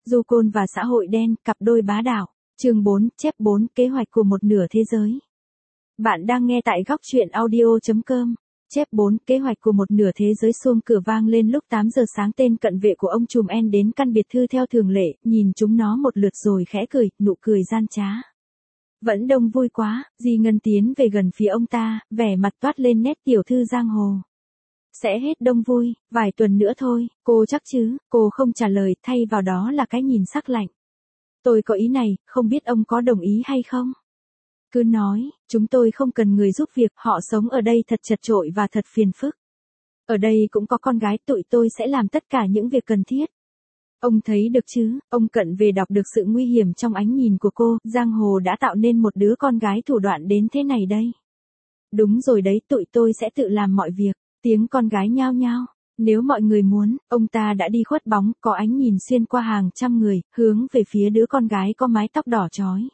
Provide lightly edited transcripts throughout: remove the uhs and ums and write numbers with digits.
Du Côn và xã hội đen, cặp đôi bá đạo. Chương 4, chép 4, kế hoạch của một nửa thế giới. Bạn đang nghe tại góc truyện audio.com. Chép 4, kế hoạch của một nửa thế giới. Chuông cửa vang lên lúc 8 giờ sáng. Tên cận vệ của ông trùm En đến căn biệt thự theo thường lệ, nhìn chúng nó một lượt rồi khẽ cười, nụ cười gian trá. Vẫn đông vui quá. Di Ngân tiến về gần phía ông ta, vẻ mặt toát lên nét tiểu thư giang hồ. Sẽ hết đông vui, vài tuần nữa thôi, cô chắc chứ? Cô không trả lời, thay vào đó là cái nhìn sắc lạnh. Tôi có ý này, không biết ông có đồng ý hay không? Cứ nói, chúng tôi không cần người giúp việc, họ sống ở đây thật chật chội và thật phiền phức. Ở đây cũng có con gái, tụi tôi sẽ làm tất cả những việc cần thiết. Ông thấy được chứ? Ông cận về đọc được sự nguy hiểm trong ánh nhìn của cô, giang hồ đã tạo nên một đứa con gái thủ đoạn đến thế này đây. Đúng rồi đấy, tụi tôi sẽ tự làm mọi việc. Tiếng con gái nhao nhao. Nếu mọi người muốn, ông ta đã đi khuất bóng, có ánh nhìn xuyên qua hàng trăm người, hướng về phía đứa con gái có mái tóc đỏ chói.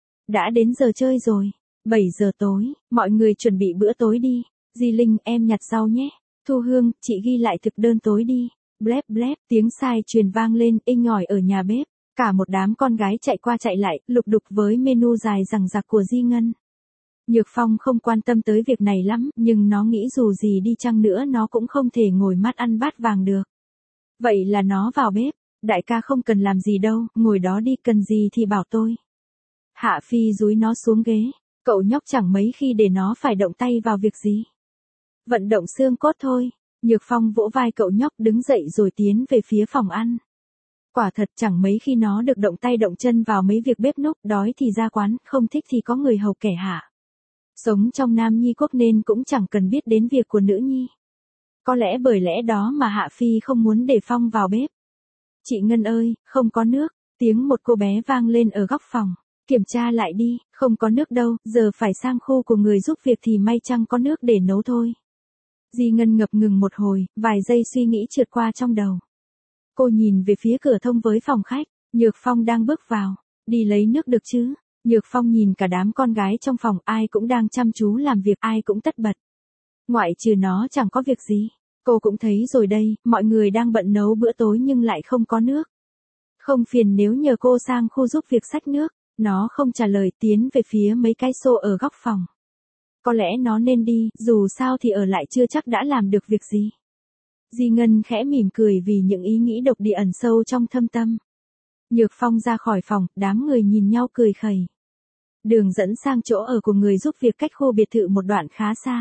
Đã đến giờ chơi rồi. 7 giờ tối, mọi người chuẩn bị bữa tối đi. Di Linh, em nhặt rau nhé. Thu Hương, chị ghi lại thực đơn tối đi. Blép blép, tiếng sai truyền vang lên, inh ỏi ở nhà bếp. Cả một đám con gái chạy qua chạy lại, lục đục với menu dài dằng dặc của Di Ngân. Nhược Phong không quan tâm tới việc này lắm, nhưng nó nghĩ dù gì đi chăng nữa nó cũng không thể ngồi mắt ăn bát vàng được. Vậy là nó vào bếp, đại ca không cần làm gì đâu, ngồi đó đi, cần gì thì bảo tôi. Hạ Phi dúi nó xuống ghế, cậu nhóc chẳng mấy khi để nó phải động tay vào việc gì. Vận động xương cốt thôi. Nhược Phong vỗ vai cậu nhóc đứng dậy rồi tiến về phía phòng ăn. Quả thật chẳng mấy khi nó được động tay động chân vào mấy việc bếp núc, đói thì ra quán, không thích thì có người hầu kẻ hạ. Sống trong Nam Nhi quốc nên cũng chẳng cần biết đến việc của nữ nhi. Có lẽ bởi lẽ đó mà Hạ Phi không muốn để Phong vào bếp. Chị Ngân ơi, không có nước. Tiếng một cô bé vang lên ở góc phòng. Kiểm tra lại đi, không có nước đâu, giờ phải sang khu của người giúp việc thì may chăng có nước để nấu thôi. Di Ngân ngập ngừng một hồi, vài giây suy nghĩ trượt qua trong đầu. Cô nhìn về phía cửa thông với phòng khách, Nhược Phong đang bước vào. Đi lấy nước được chứ? Nhược Phong nhìn cả đám con gái trong phòng, ai cũng đang chăm chú làm việc, ai cũng tất bật. Ngoại trừ nó chẳng có việc gì. Cô cũng thấy rồi đây, mọi người đang bận nấu bữa tối nhưng lại không có nước. Không phiền nếu nhờ cô sang khu giúp việc xách nước. Nó không trả lời, tiến về phía mấy cái xô ở góc phòng. Có lẽ nó nên đi, dù sao thì ở lại chưa chắc đã làm được việc gì. Di Ngân khẽ mỉm cười vì những ý nghĩ độc địa ẩn sâu trong thâm tâm. Nhược Phong ra khỏi phòng, đám người nhìn nhau cười khẩy. Đường dẫn sang chỗ ở của người giúp việc cách khu biệt thự một đoạn khá xa.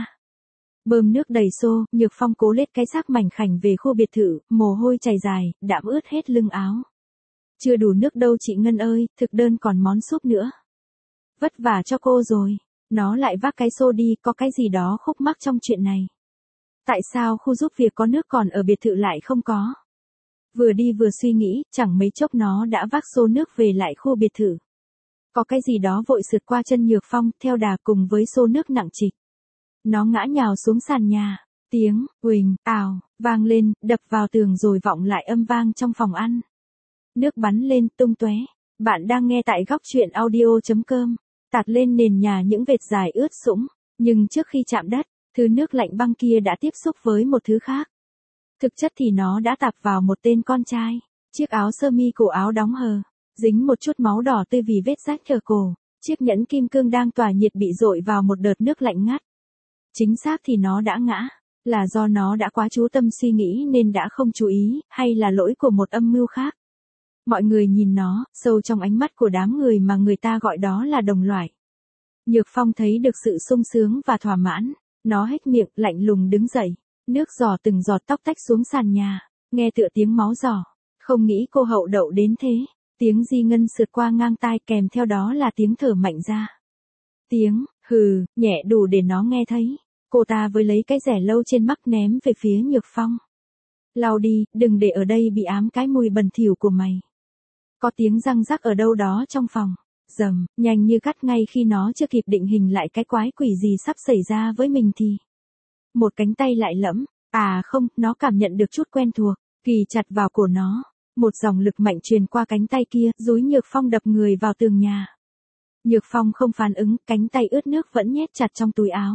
Bơm nước đầy xô, Nhược Phong cố lết cái xác mảnh khảnh về khu biệt thự, mồ hôi chảy dài, đạm ướt hết lưng áo. Chưa đủ nước đâu chị Ngân ơi, thực đơn còn món súp nữa. Vất vả cho cô rồi. Nó lại vác cái xô đi, có cái gì đó khúc mắc trong chuyện này. Tại sao khu giúp việc có nước còn ở biệt thự lại không có? Vừa đi vừa suy nghĩ, chẳng mấy chốc nó đã vác xô nước về lại khu biệt thự. Có cái gì đó vội sượt qua chân Nhược Phong, theo đà cùng với xô nước nặng trịch. Nó ngã nhào xuống sàn nhà. Tiếng, huỳnh, ào, vang lên, đập vào tường rồi vọng lại âm vang trong phòng ăn. Nước bắn lên tung tóe. Bạn đang nghe tại góc truyện audio.com. Tạt lên nền nhà những vệt dài ướt sũng. Nhưng trước khi chạm đất, thứ nước lạnh băng kia đã tiếp xúc với một thứ khác. Thực chất thì nó đã tạt vào một tên con trai. Chiếc áo sơ mi cổ áo đóng hờ. Dính một chút máu đỏ tươi vì vết rách ở cổ. Chiếc nhẫn kim cương đang tỏa nhiệt bị dội vào một đợt nước lạnh ngắt. Chính xác thì nó đã ngã. Là do nó đã quá chú tâm suy nghĩ nên đã không chú ý, hay là lỗi của một âm mưu khác. Mọi người nhìn nó, sâu trong ánh mắt của đám người mà người ta gọi đó là đồng loại. Nhược Phong thấy được sự sung sướng và thỏa mãn. Nó hét miệng, lạnh lùng đứng dậy. Nước giò từng giọt tóc tách xuống sàn nhà. Nghe tựa tiếng máu giò. Không nghĩ cô hậu đậu đến thế. Tiếng Di Ngân sượt qua ngang tai, kèm theo đó là tiếng thở mạnh ra. Tiếng, hừ, nhẹ đủ để nó nghe thấy. Cô ta với lấy cái rẻ lâu trên mắt ném về phía Nhược Phong. Lau đi, đừng để ở đây bị ám cái mùi bẩn thỉu của mày. Có tiếng răng rắc ở đâu đó trong phòng. Rầm, nhanh như cắt, ngay khi nó chưa kịp định hình lại cái quái quỷ gì sắp xảy ra với mình thì. Một cánh tay lại lẫm. À không, nó cảm nhận được chút quen thuộc. Kì chặt vào cổ nó. Một dòng lực mạnh truyền qua cánh tay kia, dúi Nhược Phong đập người vào tường nhà. Nhược Phong không phản ứng, cánh tay ướt nước vẫn nhét chặt trong túi áo.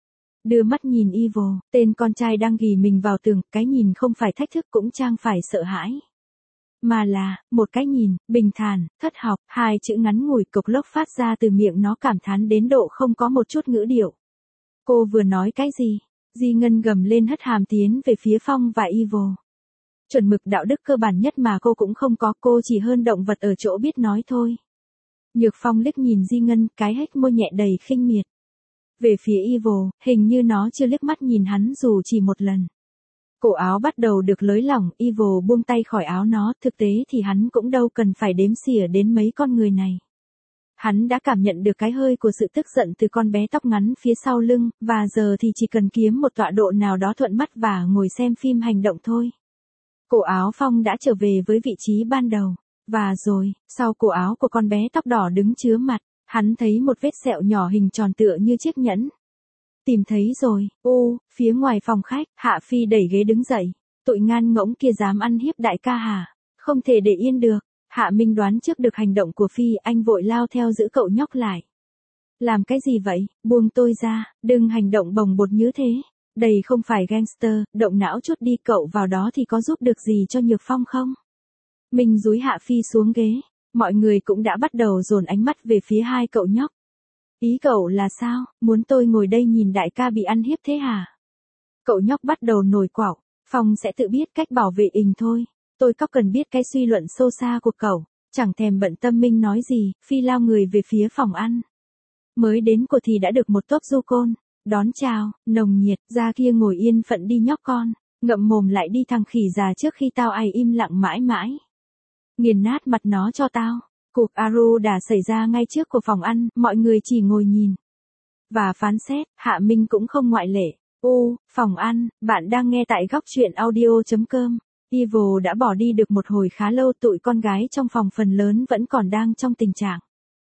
Đưa mắt nhìn Evil, tên con trai đang ghì mình vào tường, cái nhìn không phải thách thức cũng trang phải sợ hãi. mà là, một cái nhìn, bình thản, thất học, hai chữ ngắn ngủi cộc lốc phát ra từ miệng nó cảm thán đến độ không có một chút ngữ điệu. Cô vừa nói cái gì? Di Ngân gầm lên hất hàm tiến về phía Phong và Evil. Chuẩn mực đạo đức cơ bản nhất mà cô cũng không có, cô chỉ hơn động vật ở chỗ biết nói thôi. Nhược Phong liếc nhìn Di Ngân, cái hếch môi nhẹ đầy khinh miệt. Về phía Evil, hình như nó chưa liếc mắt nhìn hắn dù chỉ một lần. Cổ áo bắt đầu được lới lỏng, Evil buông tay khỏi áo nó, thực tế thì hắn cũng đâu cần phải đếm xỉa đến mấy con người này. Hắn đã cảm nhận được cái hơi của sự tức giận từ con bé tóc ngắn phía sau lưng, và giờ thì chỉ cần kiếm một tọa độ nào đó thuận mắt và ngồi xem phim hành động thôi. Cổ áo Phong đã trở về với vị trí ban đầu. Và rồi, sau cổ áo của con bé tóc đỏ đứng chứa mặt, hắn thấy một vết sẹo nhỏ hình tròn tựa như chiếc nhẫn. Tìm thấy rồi, phía ngoài phòng khách, Hạ Phi đẩy ghế đứng dậy. Tụi ngan ngỗng kia dám ăn hiếp đại ca hả? Không thể để yên được. Hạ Minh đoán trước được hành động của Phi, anh vội lao theo giữ cậu nhóc lại. Làm cái gì vậy? Buông tôi ra, đừng hành động bồng bột như thế. Đây không phải gangster, động não chút đi, cậu vào đó thì có giúp được gì cho Nhược Phong không? Mình dúi Hạ Phi xuống ghế, mọi người cũng đã bắt đầu dồn ánh mắt về phía hai cậu nhóc. Ý cậu là sao, muốn tôi ngồi đây nhìn đại ca bị ăn hiếp thế hả? Cậu nhóc bắt đầu nổi quạo, Phong sẽ tự biết cách bảo vệ mình thôi. Tôi có cần biết cái suy luận sâu xa của cậu, chẳng thèm bận tâm Minh nói gì, Phi lao người về phía phòng ăn. Mới đến của thì đã được một tốp du côn, đón chào, nồng nhiệt, ra kia ngồi yên phận đi nhóc con, ngậm mồm lại đi thằng khỉ già trước khi tao ai im lặng mãi mãi. Nghiền nát mặt nó cho tao. Cuộc Aru đã xảy ra ngay trước của phòng ăn, mọi người chỉ ngồi nhìn. Và phán xét, Hạ Minh cũng không ngoại lệ. Phòng ăn, bạn đang nghe tại góc truyện audio.com. Evil đã bỏ đi được một hồi khá lâu, tụi con gái trong phòng phần lớn vẫn còn đang trong tình trạng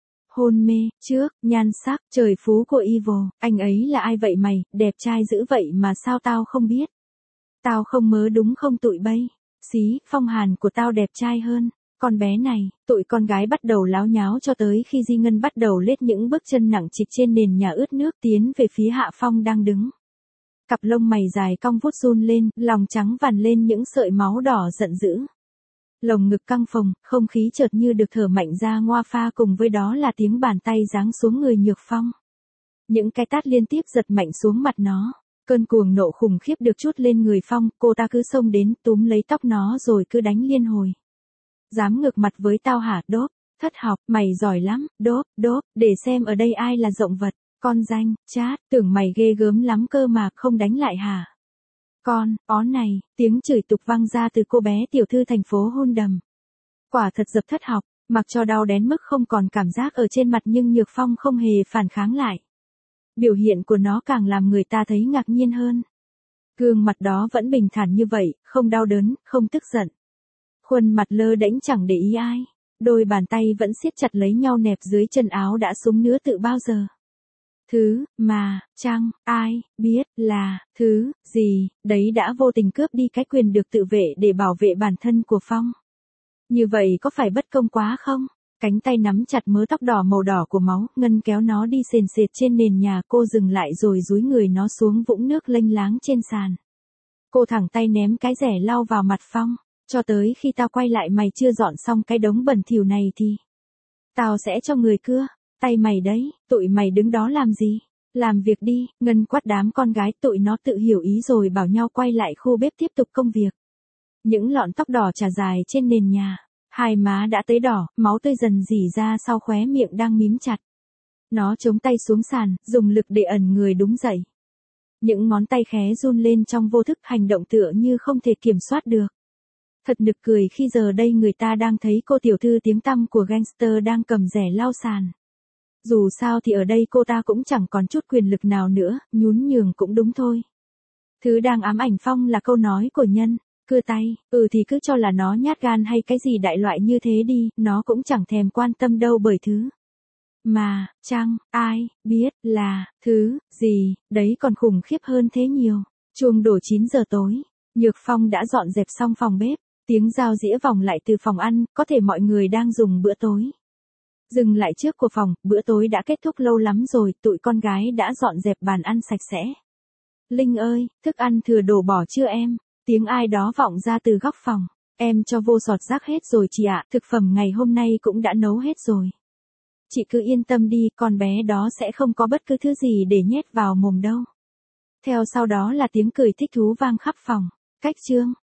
hôn mê. Trước, nhan sắc, trời phú của Evil, anh ấy là ai vậy mày, đẹp trai dữ vậy mà sao tao không biết. Tao không mớ đúng không tụi bay. Xí, Phong Hàn của tao đẹp trai hơn. Con bé này, tụi con gái bắt đầu láo nháo cho tới khi Di Ngân bắt đầu lết những bước chân nặng trịch trên nền nhà ướt nước tiến về phía Hạ Phong đang đứng. Cặp lông mày dài cong vút run lên, lòng trắng vằn lên những sợi máu đỏ giận dữ. Lồng ngực căng phồng, không khí chợt như được thở mạnh ra ngoa pha, cùng với đó là tiếng bàn tay giáng xuống người Nhược Phong. Những cái tát liên tiếp giật mạnh xuống mặt nó. Cơn cuồng nộ khủng khiếp được trút lên người Phong, cô ta cứ xông đến túm lấy tóc nó rồi cứ đánh liên hồi. Dám ngược mặt với tao hả? Đốp, thất học, mày giỏi lắm, đốp, để xem ở đây ai là rộng vật, con danh, chát, tưởng mày ghê gớm lắm cơ mà không đánh lại hả? Con, ó này, tiếng chửi tục vang ra từ cô bé tiểu thư thành phố hôn đầm. Quả thật dập thất học, mặc cho đau đến mức không còn cảm giác ở trên mặt nhưng Nhược Phong không hề phản kháng lại. Biểu hiện của nó càng làm người ta thấy ngạc nhiên hơn. Gương mặt đó vẫn bình thản như vậy, không đau đớn, không tức giận. Khuôn mặt lơ đễnh chẳng để ý ai. Đôi bàn tay vẫn siết chặt lấy nhau nẹp dưới chân áo đã súng nứa từ bao giờ. Thứ, mà, chăng, ai, biết, là, thứ, gì, đấy đã vô tình cướp đi cái quyền được tự vệ để bảo vệ bản thân của Phong. Như vậy có phải bất công quá không? Cánh tay nắm chặt mớ tóc đỏ màu đỏ của máu, Ngân kéo nó đi sền sệt trên nền nhà, cô dừng lại rồi dúi người nó xuống vũng nước lênh láng trên sàn. Cô thẳng tay ném cái rẻ lau vào mặt Phong. Cho tới khi tao quay lại mày chưa dọn xong cái đống bẩn thỉu này thì tao sẽ cho người cưa, tay mày đấy, tụi mày đứng đó làm gì? Làm việc đi, Ngân quát đám con gái, tụi nó tự hiểu ý rồi bảo nhau quay lại khu bếp tiếp tục công việc. Những lọn tóc đỏ trải dài trên nền nhà, hai má đã tấy đỏ, máu tươi dần rỉ ra sau khóe miệng đang mím chặt. Nó chống tay xuống sàn, dùng lực để ẩn người đúng dậy. Những ngón tay khé run lên trong vô thức, hành động tựa như không thể kiểm soát được. Thật nực cười khi giờ đây người ta đang thấy cô tiểu thư tiếng tăm của gangster đang cầm rẻ lau sàn. Dù sao thì ở đây cô ta cũng chẳng còn chút quyền lực nào nữa, nhún nhường cũng đúng thôi. Thứ đang ám ảnh Phong là câu nói của Nhân, cưa tay, thì cứ cho là nó nhát gan hay cái gì đại loại như thế đi, nó cũng chẳng thèm quan tâm đâu, bởi thứ mà, chăng, ai, biết, là, thứ, gì, đấy còn khủng khiếp hơn thế nhiều. Chuông đổ 9 giờ tối, Nhược Phong đã dọn dẹp xong phòng bếp, tiếng dao dĩa vòng lại từ phòng ăn, có thể mọi người đang dùng bữa tối. Dừng lại trước của phòng, bữa tối đã kết thúc lâu lắm rồi, tụi con gái đã dọn dẹp bàn ăn sạch sẽ. Linh ơi, thức ăn thừa đổ bỏ chưa em? Tiếng ai đó vọng ra từ góc phòng. Em cho vô sọt rác hết rồi chị ạ, thực phẩm ngày hôm nay cũng đã nấu hết rồi. Chị cứ yên tâm đi, con bé đó sẽ không có bất cứ thứ gì để nhét vào mồm đâu. Theo sau đó là tiếng cười thích thú vang khắp phòng. Cách chương